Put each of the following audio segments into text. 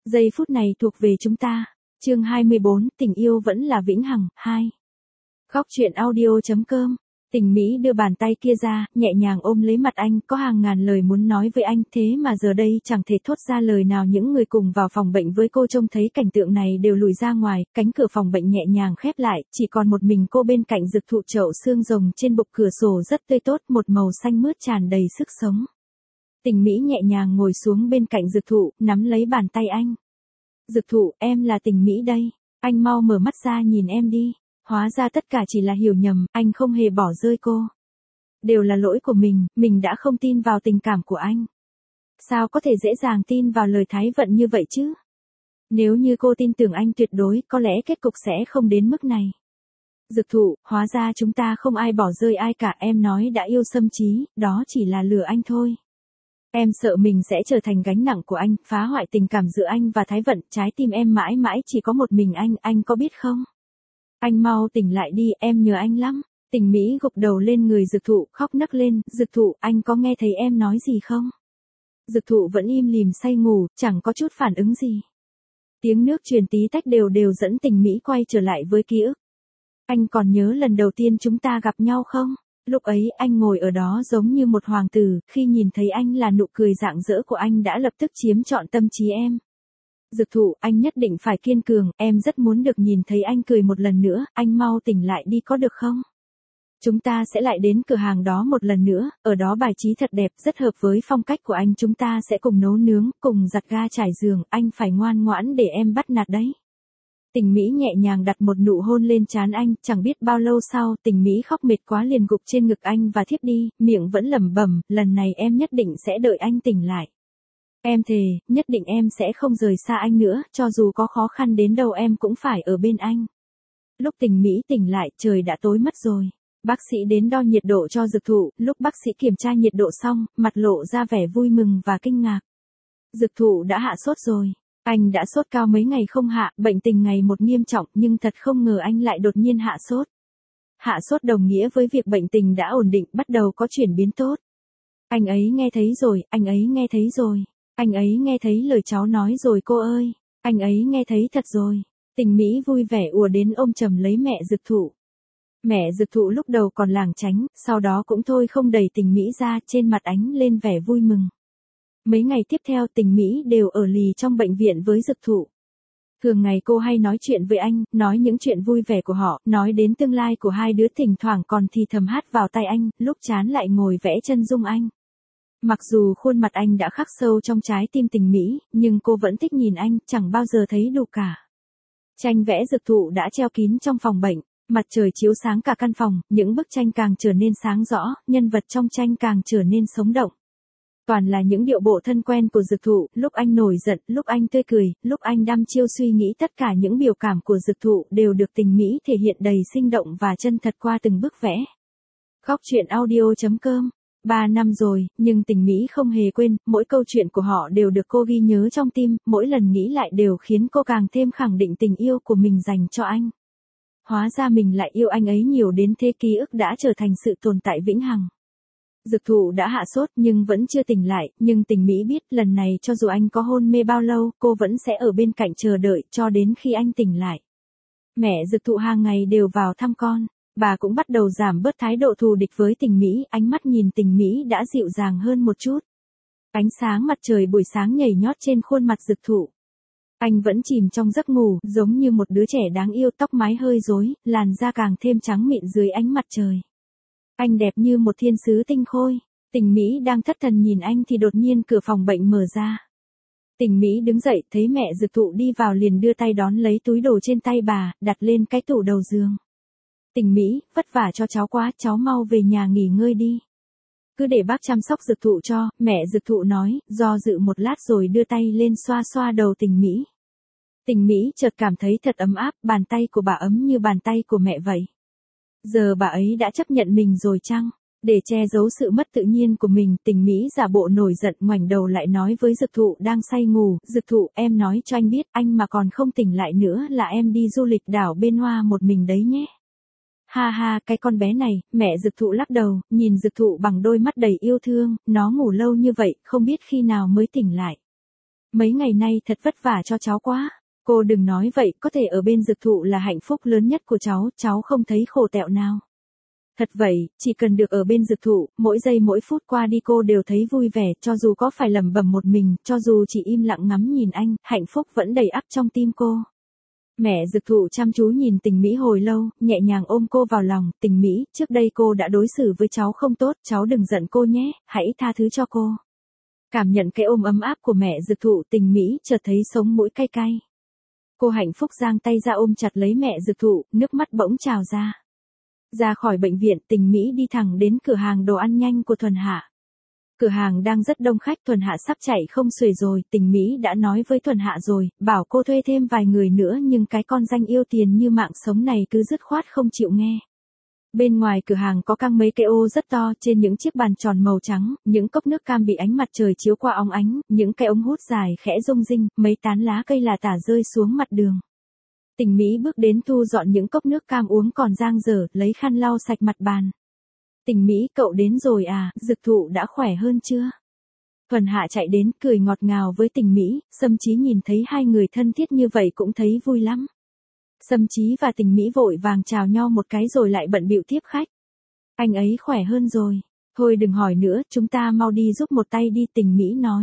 Giây phút này thuộc về chúng ta. Chương 24, tình yêu vẫn là vĩnh hằng, 2. Góc truyện audio.com. Tình Mỹ đưa bàn tay kia ra, nhẹ nhàng ôm lấy mặt anh, có hàng ngàn lời muốn nói với anh, thế mà giờ đây chẳng thể thốt ra lời nào. Những người cùng vào phòng bệnh với cô trông thấy cảnh tượng này đều lùi ra ngoài, cánh cửa phòng bệnh nhẹ nhàng khép lại, chỉ còn một mình cô bên cạnh Dực Thụ. Chậu xương rồng trên bục cửa sổ rất tươi tốt, một màu xanh mướt tràn đầy sức sống. Tình Mỹ nhẹ nhàng ngồi xuống bên cạnh Dực Thụ, nắm lấy bàn tay anh. Dực Thụ, em là Tình Mỹ đây. Anh mau mở mắt ra nhìn em đi. Hóa ra tất cả chỉ là hiểu nhầm, anh không hề bỏ rơi cô. Đều là lỗi của mình đã không tin vào tình cảm của anh. Sao có thể dễ dàng tin vào lời thái vận như vậy chứ? Nếu như cô tin tưởng anh tuyệt đối, có lẽ kết cục sẽ không đến mức này. Dực Thụ, hóa ra chúng ta không ai bỏ rơi ai cả. Em nói đã yêu xâm trí, đó chỉ là lừa anh thôi. Em sợ mình sẽ trở thành gánh nặng của anh, phá hoại tình cảm giữa anh và thái vận. Trái tim em mãi mãi chỉ có một mình anh có biết không? Anh mau tỉnh lại đi, em nhớ anh lắm. Tình Mỹ gục đầu lên người Dực Thụ, khóc nấc lên. Dực Thụ, anh có nghe thấy em nói gì không? Dực Thụ vẫn im lìm say ngủ, chẳng có chút phản ứng gì. Tiếng nước truyền tí tách đều đều dẫn Tình Mỹ quay trở lại với ký ức. Anh còn nhớ lần đầu tiên chúng ta gặp nhau không? Lúc ấy anh ngồi ở đó giống như một hoàng tử, khi nhìn thấy anh là nụ cười rạng rỡ của anh đã lập tức chiếm trọn tâm trí em. Dực Thụ, anh nhất định phải kiên cường, em rất muốn được nhìn thấy anh cười một lần nữa, anh mau tỉnh lại đi có được không? Chúng ta sẽ lại đến cửa hàng đó một lần nữa, ở đó bài trí thật đẹp, rất hợp với phong cách của anh. Chúng ta sẽ cùng nấu nướng, cùng giặt ga trải giường, anh phải ngoan ngoãn để em bắt nạt đấy. Tình Mỹ nhẹ nhàng đặt một nụ hôn lên trán anh, chẳng biết bao lâu sau, Tình Mỹ khóc mệt quá liền gục trên ngực anh và thiếp đi, miệng vẫn lẩm bẩm, lần này em nhất định sẽ đợi anh tỉnh lại. Em thề, nhất định em sẽ không rời xa anh nữa, cho dù có khó khăn đến đâu em cũng phải ở bên anh. Lúc Tình Mỹ tỉnh lại, trời đã tối mất rồi. Bác sĩ đến đo nhiệt độ cho Dực Thụ, lúc bác sĩ kiểm tra nhiệt độ xong, mặt lộ ra vẻ vui mừng và kinh ngạc. Dực Thụ đã hạ sốt rồi. Anh đã sốt cao mấy ngày không hạ, bệnh tình ngày một nghiêm trọng, nhưng thật không ngờ anh lại đột nhiên hạ sốt. Hạ sốt đồng nghĩa với việc bệnh tình đã ổn định, bắt đầu có chuyển biến tốt. Anh ấy nghe thấy rồi, anh ấy nghe thấy rồi. Anh ấy nghe thấy lời cháu nói rồi cô ơi. Anh ấy nghe thấy thật rồi. Tình Mỹ vui vẻ ùa đến ôm chầm lấy mẹ Dực Thụ. Mẹ Dực Thụ lúc đầu còn lảng tránh, sau đó cũng thôi không đẩy Tình Mỹ ra, trên mặt ánh lên vẻ vui mừng. Mấy ngày tiếp theo Tình Mỹ đều ở lì trong bệnh viện với Dực Thụ. Thường ngày cô hay nói chuyện với anh, nói những chuyện vui vẻ của họ, nói đến tương lai của hai đứa, thỉnh thoảng còn thì thầm hát vào tai anh, lúc chán lại ngồi vẽ chân dung anh. Mặc dù khuôn mặt anh đã khắc sâu trong trái tim Tình Mỹ, nhưng cô vẫn thích nhìn anh, chẳng bao giờ thấy đủ cả. Tranh vẽ Dực Thụ đã treo kín trong phòng bệnh, mặt trời chiếu sáng cả căn phòng, những bức tranh càng trở nên sáng rõ, nhân vật trong tranh càng trở nên sống động. Toàn là những điệu bộ thân quen của Dực Thụ, lúc anh nổi giận, lúc anh tươi cười, lúc anh đăm chiêu suy nghĩ, tất cả những biểu cảm của Dực Thụ đều được Tình Mỹ thể hiện đầy sinh động và chân thật qua từng bức vẽ. Góc truyện audio.com. 3 năm rồi, nhưng Tình Mỹ không hề quên, mỗi câu chuyện của họ đều được cô ghi nhớ trong tim, mỗi lần nghĩ lại đều khiến cô càng thêm khẳng định tình yêu của mình dành cho anh. Hóa ra mình lại yêu anh ấy nhiều đến thế, ký ức đã trở thành sự tồn tại vĩnh hằng. Dực Thụ đã hạ sốt nhưng vẫn chưa tỉnh lại, nhưng Tình Mỹ biết lần này cho dù anh có hôn mê bao lâu, cô vẫn sẽ ở bên cạnh chờ đợi cho đến khi anh tỉnh lại. Mẹ Dực Thụ hàng ngày đều vào thăm con, bà cũng bắt đầu giảm bớt thái độ thù địch với Tình Mỹ, ánh mắt nhìn Tình Mỹ đã dịu dàng hơn một chút. Ánh sáng mặt trời buổi sáng nhảy nhót trên khuôn mặt Dực Thụ. Anh vẫn chìm trong giấc ngủ, giống như một đứa trẻ đáng yêu, tóc mái hơi rối, làn da càng thêm trắng mịn dưới ánh mặt trời. Anh đẹp như một thiên sứ tinh khôi. Tình Mỹ đang thất thần nhìn anh thì đột nhiên cửa phòng bệnh mở ra. Tình Mỹ đứng dậy, thấy mẹ Dực Thụ đi vào liền đưa tay đón lấy túi đồ trên tay bà, đặt lên cái tủ đầu giường. Tình Mỹ, vất vả cho cháu quá, cháu mau về nhà nghỉ ngơi đi. Cứ để bác chăm sóc Dực Thụ cho, mẹ Dực Thụ nói, do dự một lát rồi đưa tay lên xoa xoa đầu Tình Mỹ. Tình Mỹ chợt cảm thấy thật ấm áp, bàn tay của bà ấm như bàn tay của mẹ vậy. Giờ bà ấy đã chấp nhận mình rồi chăng? Để che giấu sự mất tự nhiên của mình, Tình Mỹ giả bộ nổi giận, ngoảnh đầu lại nói với Dực Thụ đang say ngủ, Dực Thụ, em nói cho anh biết, anh mà còn không tỉnh lại nữa là em đi du lịch đảo bên Hoa một mình đấy nhé. Ha ha, cái con bé này, mẹ Dực Thụ lắc đầu, nhìn Dực Thụ bằng đôi mắt đầy yêu thương, nó ngủ lâu như vậy, không biết khi nào mới tỉnh lại. Mấy ngày nay thật vất vả cho cháu quá. Cô đừng nói vậy, có thể ở bên dược thụ là hạnh phúc lớn nhất của cháu không thấy khổ tẹo nào. Thật vậy, chỉ cần được ở bên dược thụ, mỗi giây mỗi phút qua đi cô đều thấy vui vẻ, cho dù có phải lẩm bẩm một mình, cho dù chỉ im lặng ngắm nhìn anh, hạnh phúc vẫn đầy ắp trong tim cô. Mẹ dược thụ chăm chú nhìn Tình Mỹ hồi lâu, nhẹ nhàng ôm cô vào lòng, Tình Mỹ, trước đây cô đã đối xử với cháu không tốt, cháu đừng giận cô nhé, hãy tha thứ cho cô. Cảm nhận cái ôm ấm áp của mẹ dược thụ, Tình Mỹ chợt thấy sống mũi cay cay. Cô hạnh phúc giang tay ra ôm chặt lấy mẹ dược thụ, nước mắt bỗng trào ra. Ra khỏi bệnh viện, Tình Mỹ đi thẳng đến cửa hàng đồ ăn nhanh của Thuần Hạ. Cửa hàng đang rất đông khách, Thuần Hạ sắp chạy không xuể rồi, Tình Mỹ đã nói với Thuần Hạ rồi, bảo cô thuê thêm vài người nữa nhưng cái con danh yêu tiền như mạng sống này cứ dứt khoát không chịu nghe. Bên ngoài cửa hàng có căng mấy cái ô rất to, trên những chiếc bàn tròn màu trắng, những cốc nước cam bị ánh mặt trời chiếu qua óng ánh, những cái ống hút dài khẽ rung rinh, mấy tán lá cây là tả rơi xuống mặt đường. Tình Mỹ bước đến thu dọn những cốc nước cam uống còn dang dở, lấy khăn lau sạch mặt bàn. Tình Mỹ, cậu đến rồi à, dược thụ đã khỏe hơn chưa? Thuần Hạ chạy đến, cười ngọt ngào với Tình Mỹ, Sâm Chí nhìn thấy hai người thân thiết như vậy cũng thấy vui lắm. Sâm Chí và Tình Mỹ vội vàng chào nhau một cái rồi lại bận bịu tiếp khách. Anh ấy khỏe hơn rồi. Thôi đừng hỏi nữa, chúng ta mau đi giúp một tay đi, Tình Mỹ nói.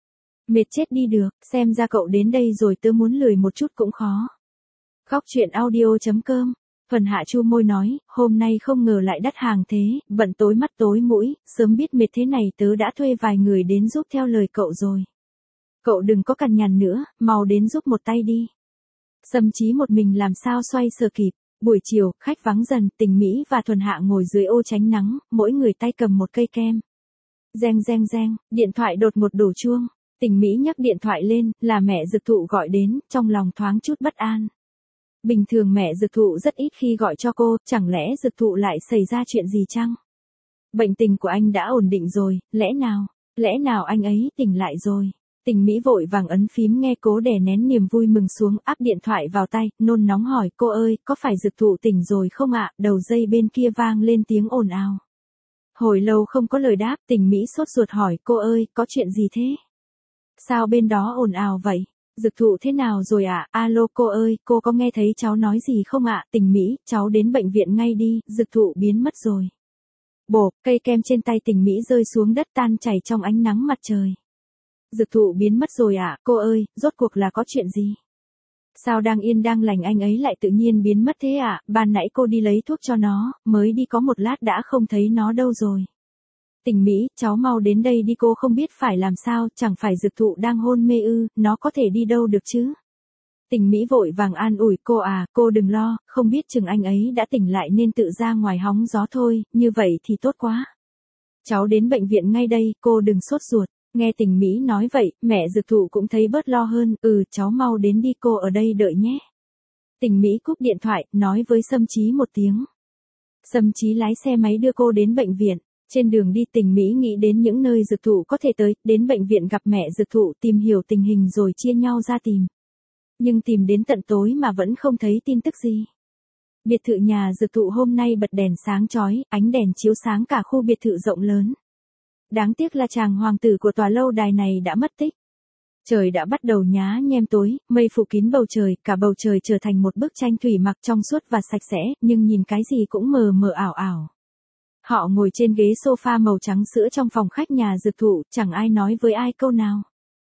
Mệt chết đi được, xem ra cậu đến đây rồi tớ muốn lười một chút cũng khó. Khóc chuyện audio.com. Thuần Hạ chu môi nói, hôm nay không ngờ lại đắt hàng thế, bận tối mắt tối mũi, sớm biết mệt thế này tớ đã thuê vài người đến giúp theo lời cậu rồi. Cậu đừng có cằn nhằn nữa, mau đến giúp một tay đi. Sâm Chí một mình làm sao xoay sở kịp. Buổi chiều, khách vắng dần, Tình Mỹ và Thuần Hạ ngồi dưới ô tránh nắng, mỗi người tay cầm một cây kem. Reng reng reng, điện thoại đột ngột đổ chuông. Tình Mỹ nhấc điện thoại lên, là mẹ dược thụ gọi đến, trong lòng thoáng chút bất an. Bình thường mẹ dược thụ rất ít khi gọi cho cô, chẳng lẽ dược thụ lại xảy ra chuyện gì chăng? Bệnh tình của anh đã ổn định rồi, lẽ nào anh ấy tỉnh lại rồi? Tình Mỹ vội vàng ấn phím nghe cố đè nén niềm vui mừng xuống, áp điện thoại vào tay, nôn nóng hỏi, cô ơi, có phải dược thụ tỉnh rồi không ạ? Đầu dây bên kia vang lên tiếng ồn ào. Hồi lâu không có lời đáp, Tình Mỹ sốt ruột hỏi, cô ơi, có chuyện gì thế? Sao bên đó ồn ào vậy? Dược thụ thế nào rồi ạ? Alo cô ơi, cô có nghe thấy cháu nói gì không ạ? Tình Mỹ, cháu đến bệnh viện ngay đi, dược thụ biến mất rồi. Bộp, cây kem trên tay Tình Mỹ rơi xuống đất tan chảy trong ánh nắng mặt trời. Dược thụ biến mất rồi ạ, cô ơi, rốt cuộc là có chuyện gì? Sao đang yên đang lành anh ấy lại tự nhiên biến mất thế ạ? Ban nãy cô đi lấy thuốc cho nó, mới đi có một lát đã không thấy nó đâu rồi. Tình Mỹ, cháu mau đến đây đi, cô không biết phải làm sao, chẳng phải dược thụ đang hôn mê ư, nó có thể đi đâu được chứ? Tình Mỹ vội vàng an ủi, cô à, cô đừng lo, không biết chừng anh ấy đã tỉnh lại nên tự ra ngoài hóng gió thôi, như vậy thì tốt quá. Cháu đến bệnh viện ngay đây, cô đừng sốt ruột. Nghe Tình Mỹ nói vậy, mẹ dược thụ cũng thấy bớt lo hơn, cháu mau đến đi, cô ở đây đợi nhé. Tình Mỹ cúp điện thoại, nói với Sâm Chí một tiếng. Sâm Chí lái xe máy đưa cô đến bệnh viện. Trên đường đi Tình Mỹ nghĩ đến những nơi dược thụ có thể tới, đến bệnh viện gặp mẹ dược thụ tìm hiểu tình hình rồi chia nhau ra tìm. Nhưng tìm đến tận tối mà vẫn không thấy tin tức gì. Biệt thự nhà dược thụ hôm nay bật đèn sáng chói, ánh đèn chiếu sáng cả khu biệt thự rộng lớn. Đáng tiếc là chàng hoàng tử của tòa lâu đài này đã mất tích. Trời đã bắt đầu nhá nhem tối, mây phủ kín bầu trời, cả bầu trời trở thành một bức tranh thủy mặc trong suốt và sạch sẽ, nhưng nhìn cái gì cũng mờ mờ ảo ảo. Họ ngồi trên ghế sofa màu trắng sữa trong phòng khách nhà dược thụ, chẳng ai nói với ai câu nào.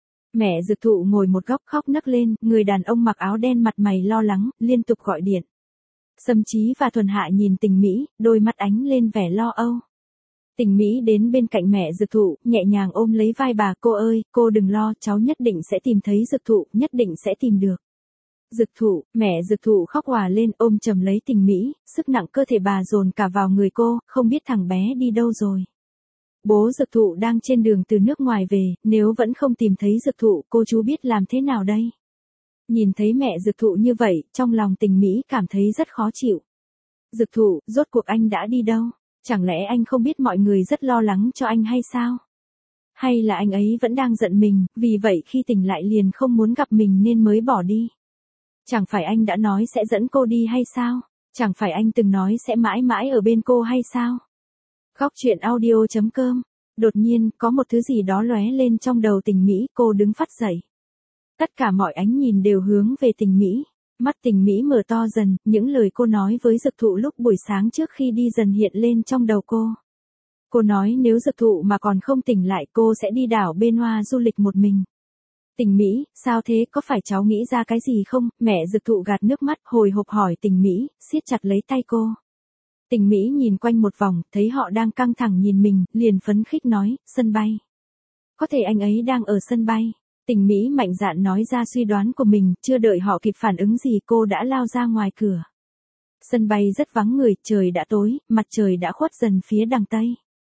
Mẹ dược thụ ngồi một góc khóc nấc lên, người đàn ông mặc áo đen mặt mày lo lắng, liên tục gọi điện. Sâm Chí và Thuần Hạ nhìn Tình Mỹ, đôi mắt ánh lên vẻ lo âu. Tình Mỹ đến bên cạnh mẹ dược thụ, nhẹ nhàng ôm lấy vai bà, cô ơi, cô đừng lo, cháu nhất định sẽ tìm thấy dược thụ, nhất định sẽ tìm được. Dược thụ, mẹ dược thụ khóc òa lên ôm chầm lấy Tình Mỹ, sức nặng cơ thể bà dồn cả vào người cô, không biết thằng bé đi đâu rồi. Bố dược thụ đang trên đường từ nước ngoài về, nếu vẫn không tìm thấy dược thụ, cô chú biết làm thế nào đây? Nhìn thấy mẹ dược thụ như vậy, trong lòng Tình Mỹ cảm thấy rất khó chịu. Dược thụ, rốt cuộc anh đã đi đâu? Chẳng lẽ anh không biết mọi người rất lo lắng cho anh hay sao? Hay là anh ấy vẫn đang giận mình, vì vậy khi tỉnh lại liền không muốn gặp mình nên mới bỏ đi? Chẳng phải anh đã nói sẽ dẫn cô đi hay sao? Chẳng phải anh từng nói sẽ mãi mãi ở bên cô hay sao? Khóc chuyện audio.com. Đột nhiên, có một thứ gì đó lóe lên trong đầu Tình Mỹ, cô đứng phắt dậy. Tất cả mọi ánh nhìn đều hướng về Tình Mỹ. Mắt Tình Mỹ mở to dần, những lời cô nói với Dực Thụ lúc buổi sáng trước khi đi dần hiện lên trong đầu cô. Cô nói nếu Dực Thụ mà còn không tỉnh lại cô sẽ đi đảo bên Hoa du lịch một mình. Tình Mỹ, sao thế, có phải cháu nghĩ ra cái gì không? Mẹ Dực Thụ gạt nước mắt hồi hộp hỏi Tình Mỹ, siết chặt lấy tay cô. Tình Mỹ nhìn quanh một vòng, thấy họ đang căng thẳng nhìn mình, liền phấn khích nói, sân bay. Có thể anh ấy đang ở sân bay. Tình Mỹ mạnh dạn nói ra suy đoán của mình, chưa đợi họ kịp phản ứng gì cô đã lao ra ngoài cửa. Sân bay rất vắng người, trời đã tối, mặt trời đã khuất dần phía đằng tây.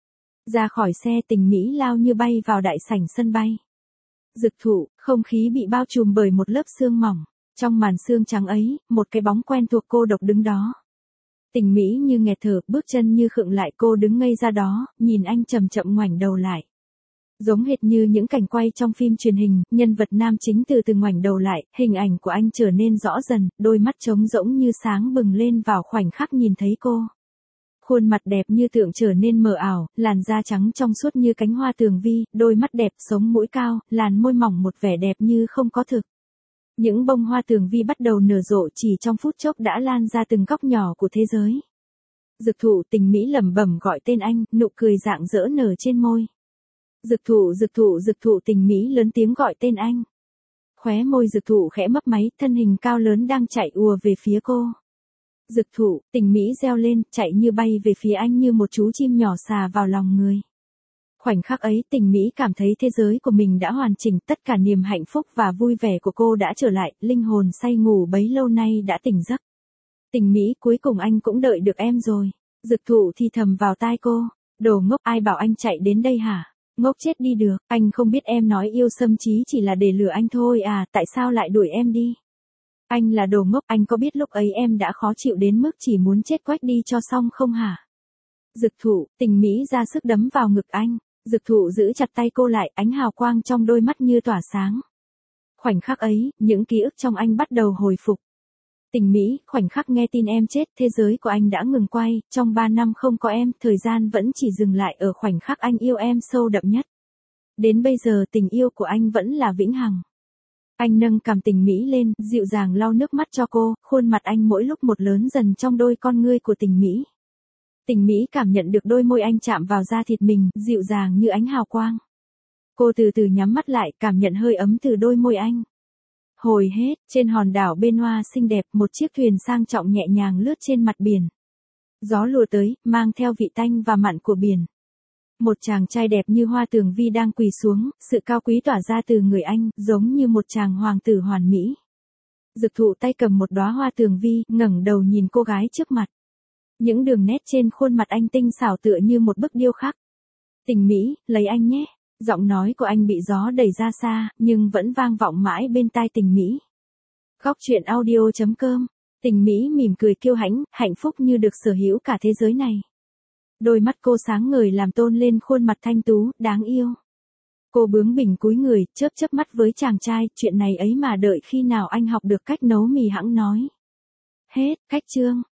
Ra khỏi xe Tình Mỹ lao như bay vào đại sảnh sân bay. Dực Thụ, không khí bị bao trùm bởi một lớp sương mỏng. Trong màn sương trắng ấy, một cái bóng quen thuộc cô độc đứng đó. Tình Mỹ như nghẹt thở, bước chân như khựng lại, cô đứng ngây ra đó, nhìn anh chậm chậm ngoảnh đầu lại. Giống hệt như những cảnh quay trong phim truyền hình, nhân vật nam chính từ từ ngoảnh đầu lại, hình ảnh của anh trở nên rõ dần, đôi mắt trống rỗng như sáng bừng lên vào khoảnh khắc nhìn thấy cô. Khuôn mặt đẹp như tượng trở nên mờ ảo, làn da trắng trong suốt như cánh hoa tường vi, đôi mắt đẹp, sống mũi cao, làn môi mỏng một vẻ đẹp như không có thực. Những bông hoa tường vi bắt đầu nở rộ chỉ trong phút chốc đã lan ra từng góc nhỏ của thế giới. Dực Thụ, Tình Mỹ lẩm bẩm gọi tên anh, nụ cười rạng rỡ nở trên môi. Dực Thụ, Dực Thụ, Dực Thụ, Tình Mỹ lớn tiếng gọi tên anh. Khóe môi Dực Thụ khẽ mấp máy, thân hình cao lớn đang chạy ùa về phía cô. Dực Thụ, Tình Mỹ reo lên, chạy như bay về phía anh như một chú chim nhỏ xà vào lòng người. Khoảnh khắc ấy Tình Mỹ cảm thấy thế giới của mình đã hoàn chỉnh, tất cả niềm hạnh phúc và vui vẻ của cô đã trở lại, linh hồn say ngủ bấy lâu nay đã tỉnh giấc. Tình Mỹ, cuối cùng anh cũng đợi được em rồi. Dực Thụ thì thầm vào tai cô, đồ ngốc, ai bảo anh chạy đến đây hả? Ngốc chết đi được, anh không biết em nói yêu Sâm Chí chỉ là để lừa anh thôi à, tại sao lại đuổi em đi? Anh là đồ ngốc, anh có biết lúc ấy em đã khó chịu đến mức chỉ muốn chết quách đi cho xong không hả? Dực Thụ, Tình Mỹ ra sức đấm vào ngực anh. Dực Thụ giữ chặt tay cô lại, ánh hào quang trong đôi mắt như tỏa sáng. Khoảnh khắc ấy, những ký ức trong anh bắt đầu hồi phục. Tình Mỹ, khoảnh khắc nghe tin em chết, thế giới của anh đã ngừng quay, trong 3 năm không có em, thời gian vẫn chỉ dừng lại ở khoảnh khắc anh yêu em sâu đậm nhất. Đến bây giờ tình yêu của anh vẫn là vĩnh hằng. Anh nâng cằm Tình Mỹ lên, dịu dàng lau nước mắt cho cô, khuôn mặt anh mỗi lúc một lớn dần trong đôi con ngươi của Tình Mỹ. Tình Mỹ cảm nhận được đôi môi anh chạm vào da thịt mình, dịu dàng như ánh hào quang. Cô từ từ nhắm mắt lại, cảm nhận hơi ấm từ đôi môi anh. Hồi hết, trên hòn đảo bên Hoa xinh đẹp, một chiếc thuyền sang trọng nhẹ nhàng lướt trên mặt biển. Gió lùa tới, mang theo vị tanh và mặn của biển. Một chàng trai đẹp như hoa tường vi đang quỳ xuống, sự cao quý tỏa ra từ người anh, giống như một chàng hoàng tử hoàn mỹ. Dực Thụ tay cầm một đóa hoa tường vi, ngẩng đầu nhìn cô gái trước mặt. Những đường nét trên khuôn mặt anh tinh xảo tựa như một bức điêu khắc. Tình Mỹ, lấy anh nhé. Giọng nói của anh bị gió đẩy ra xa, nhưng vẫn vang vọng mãi bên tai Tình Mỹ. Góc truyện audio.com. Tình Mỹ mỉm cười kiêu hãnh, hạnh phúc như được sở hữu cả thế giới này. Đôi mắt cô sáng ngời làm tôn lên khuôn mặt thanh tú, đáng yêu. Cô bướng bỉnh cúi người, chớp mắt với chàng trai, chuyện này ấy mà đợi khi nào anh học được cách nấu mì hẵng nói. Hết, cách chương.